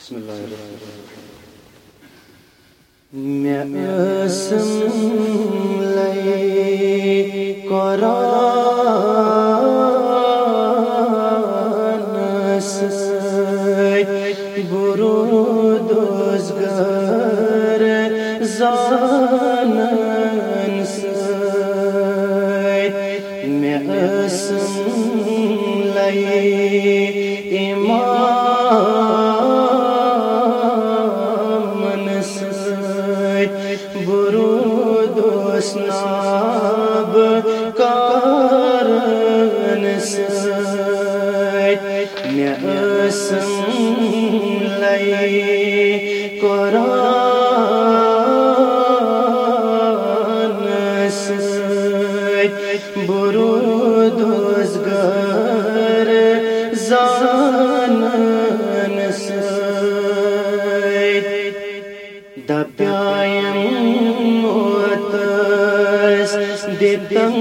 بسم الله الرحمن الرحيم مے اسم لئی قرآن سئی برود ازگر زانن سئی مے اسم لئی برود اسناب کارن سئی مے اسم لئی قرآن سئی برود ازگر زانن سئی دپیایم دیتم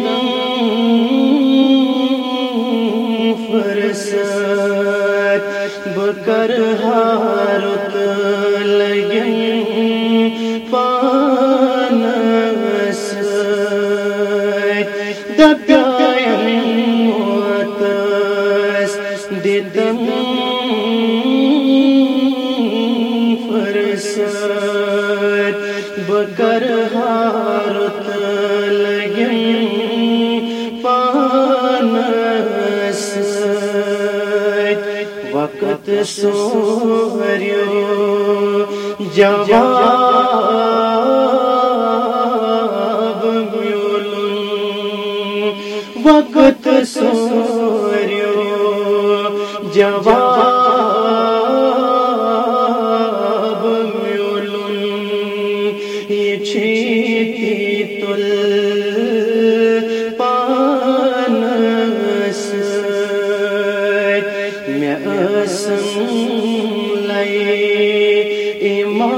فرصت بکر حارت لگن پانس دپیایم واتس دیتم فرصت بکر حارت وقت سوریو جواب میولن وقت سوریو جواب میولن یہ چھیتی تل اسم لئی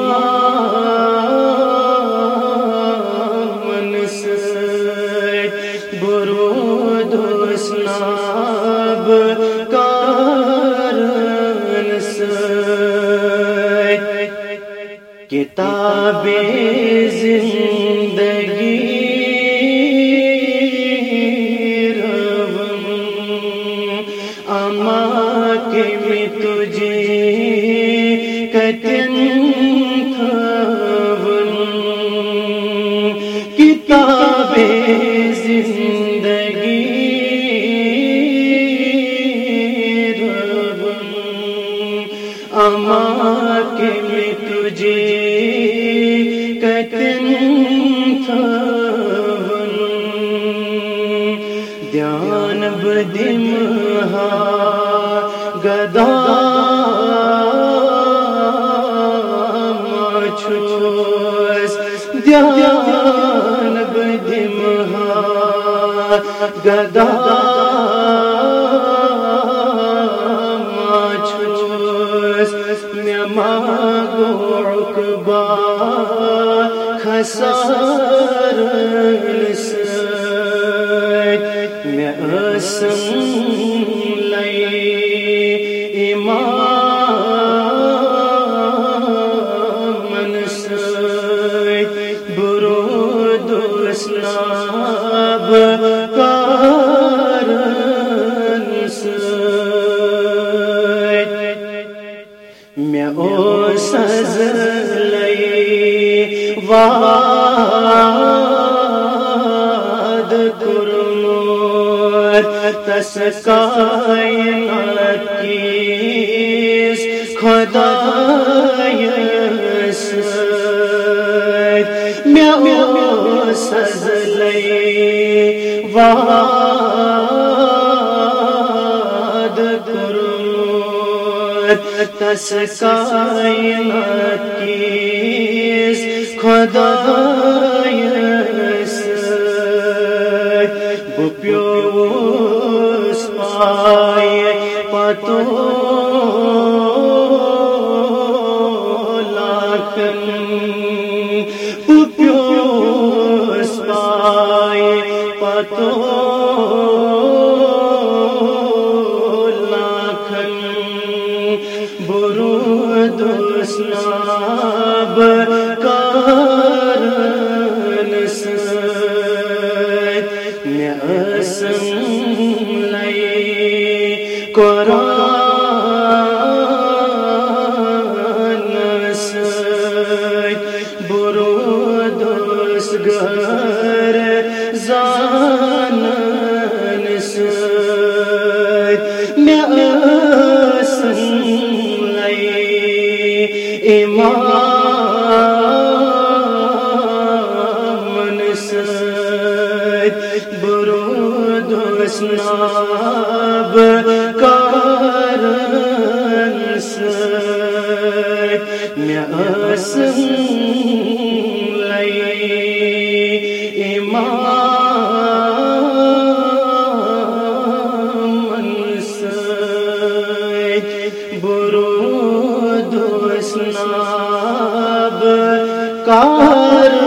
امام سئی برود اسناب کارن سئی کتاب زندگی میں تجھے کتن تھون کتاب زندگی رب اما کے میں تجھے کتن تھون دھیان بدمہا گدا مچھوس دھیان بدمہا گدا مچھوس میں ماغو عقبہ خسار سئی مے اسم امام سئی برود اسناب کارن سئی مے اوسز لئی وعد کرمت تس کائنات کیس خدای سید مے اوسز لئی وعد کرمت تس کائنات کیس خدای سید بپیوس پائے پتو لاکن بپیوس پائے پتو لاکن برو برود اسناب کارن سۭتۍ مےٚ ٲسٕم لَے قرآن سۭتۍ برود اوس گھر زانن سۭتۍ مےٚ ٲسٕم لَے اِمامن سۭتۍ برود اسناب کارن سۭتۍ مےٚ ٲسٕم لَے اِمامن سۭتۍ برود اسناب کارن